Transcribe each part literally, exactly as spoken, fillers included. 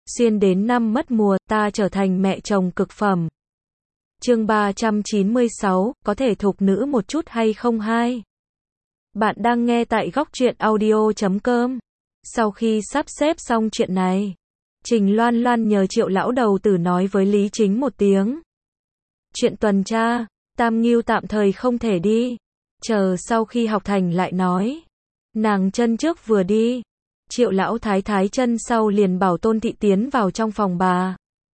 Xuyên đến năm mất mùa, ta trở thành mẹ chồng cực phẩm. Chương ba trăm chín mươi sáu, có thể thục nữ một chút hay không hai? Bạn đang nghe tại góc truyện audio chấm com. Sau khi sắp xếp xong chuyện này, Trình Loan Loan nhờ Triệu lão đầu tử nói với Lý Chính một tiếng. Chuyện tuần tra, Tam Ngưu tạm thời không thể đi. Chờ sau khi học thành lại nói. Nàng chân trước vừa đi. Triệu lão thái thái chân sau liền bảo Tôn Thị tiến vào trong phòng bà.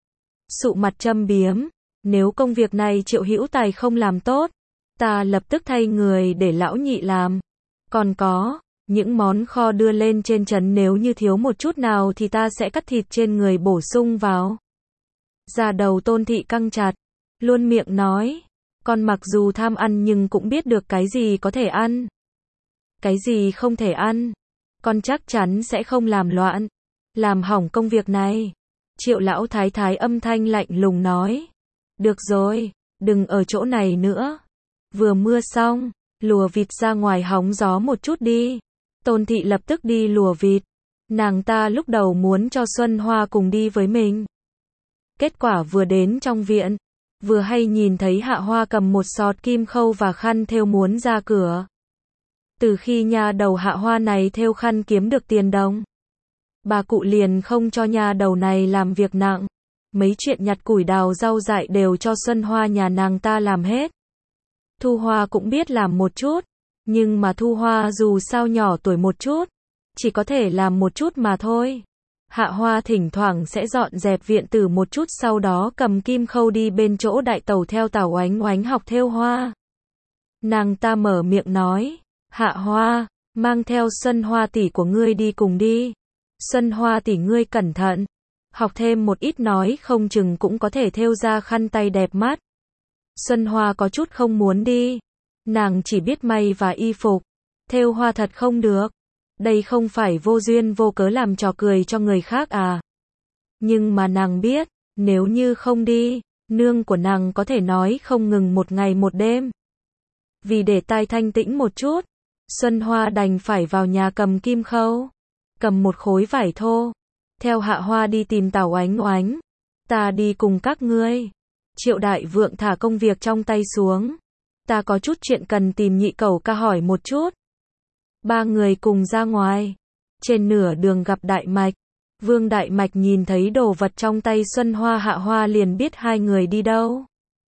Sụ mặt châm biếm. Nếu công việc này Triệu Hữu Tài không làm tốt, ta lập tức thay người để lão nhị làm. Còn có, những món kho đưa lên trên trấn nếu như thiếu một chút nào thì ta sẽ cắt thịt trên người bổ sung vào. Da đầu Tôn Thị căng chặt, luôn miệng nói, con mặc dù tham ăn nhưng cũng biết được cái gì có thể ăn, cái gì không thể ăn. Con chắc chắn sẽ không làm loạn, làm hỏng công việc này. Triệu lão thái thái âm thanh lạnh lùng nói. Được rồi, đừng ở chỗ này nữa. Vừa mưa xong, lùa vịt ra ngoài hóng gió một chút đi. Tôn Thị lập tức đi lùa vịt. Nàng ta lúc đầu muốn cho Xuân Hoa cùng đi với mình. Kết quả vừa đến trong viện, vừa hay nhìn thấy Hạ Hoa cầm một sọt kim khâu và khăn thêu muốn ra cửa. Từ khi nha đầu Hạ Hoa này thêu khăn kiếm được tiền đồng, bà cụ liền không cho nha đầu này làm việc nặng. Mấy chuyện nhặt củi đào rau dại đều cho Xuân Hoa nhà nàng ta làm hết. Thu Hoa cũng biết làm một chút, nhưng mà Thu Hoa dù sao nhỏ tuổi một chút, chỉ có thể làm một chút mà thôi. Hạ Hoa thỉnh thoảng sẽ dọn dẹp viện tử một chút, sau đó cầm kim khâu đi bên chỗ đại tẩu theo Tào Oánh Oánh học thêu hoa. Nàng ta mở miệng nói, Hạ Hoa, mang theo Xuân Hoa tỷ của ngươi đi cùng đi. Xuân Hoa tỷ ngươi cẩn thận, học thêm một ít nói không chừng cũng có thể thêu ra khăn tay đẹp mắt. Xuân Hoa có chút không muốn đi, nàng chỉ biết may và y phục, thêu hoa thật không được. Đây không phải vô duyên vô cớ làm trò cười cho người khác à? Nhưng mà nàng biết, nếu như không đi, nương của nàng có thể nói không ngừng một ngày một đêm. Vì để tai thanh tĩnh một chút, Xuân Hoa đành phải vào nhà cầm kim khâu, cầm một khối vải thô, theo Hạ Hoa đi tìm Tào Oánh Oánh. Ta đi cùng các ngươi. Triệu Đại Vượng thả công việc trong tay xuống. Ta có chút chuyện cần tìm nhị cẩu ca hỏi một chút. Ba người cùng ra ngoài. Trên nửa đường gặp Đại Mạch. Vương Đại Mạch nhìn thấy đồ vật trong tay Xuân Hoa Hạ Hoa liền biết hai người đi đâu.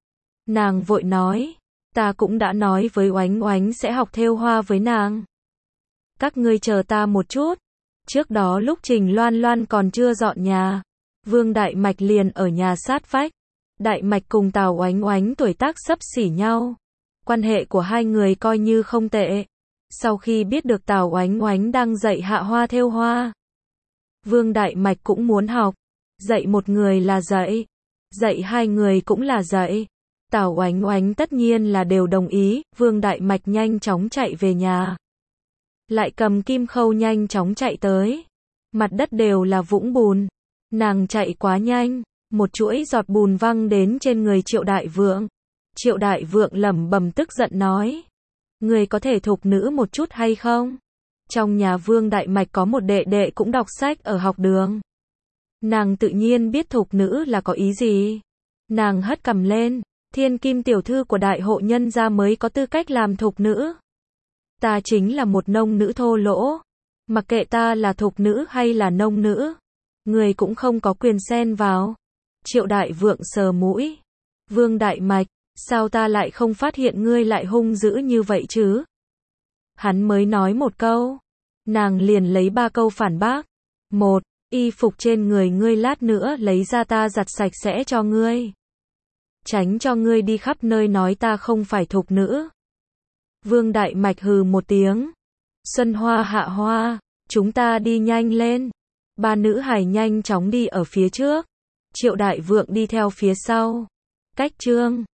Nàng vội nói, ta cũng đã nói với Oánh Oánh sẽ học thêu hoa với nàng. Các ngươi chờ ta một chút. Trước đó lúc Trình Loan Loan còn chưa dọn nhà, Vương Đại Mạch liền ở nhà sát vách. Đại Mạch cùng Tào Oánh Oánh tuổi tác xấp xỉ nhau, quan hệ của hai người coi như không tệ. Sau khi biết được Tào Oánh Oánh đang dạy Hạ Hoa thêu hoa, Vương Đại Mạch cũng muốn học. Dạy một người là dạy, dạy hai người cũng là dạy. Tào Oánh Oánh tất nhiên là đều đồng ý. Vương Đại Mạch nhanh chóng chạy về nhà, lại cầm kim khâu nhanh chóng chạy tới. Mặt đất đều là vũng bùn. Nàng chạy quá nhanh, một chuỗi giọt bùn văng đến trên người Triệu Đại Vượng. Triệu Đại Vượng lẩm bẩm tức giận nói, người có thể thục nữ một chút hay không? Trong nhà Vương Đại Mạch có một đệ đệ cũng đọc sách ở học đường. Nàng tự nhiên biết thục nữ là có ý gì. Nàng hất cằm lên, thiên kim tiểu thư của đại hộ nhân gia mới có tư cách làm thục nữ. Ta chính là một nông nữ thô lỗ. Mặc kệ ta là thục nữ hay là nông nữ, người cũng không có quyền xen vào. Triệu Đại Vượng sờ mũi. Vương Đại Mạch, sao ta lại không phát hiện ngươi lại hung dữ như vậy chứ? Hắn mới nói một câu, nàng liền lấy ba câu phản bác. Một, y phục trên người ngươi lát nữa lấy ra ta giặt sạch sẽ cho ngươi. Tránh cho ngươi đi khắp nơi nói ta không phải thục nữ. Vương Đại Mạch hừ một tiếng. Xuân Hoa Hạ Hoa, chúng ta đi nhanh lên. Ba nữ hài nhanh chóng đi ở phía trước. Triệu Đại Vượng đi theo phía sau. Cách chương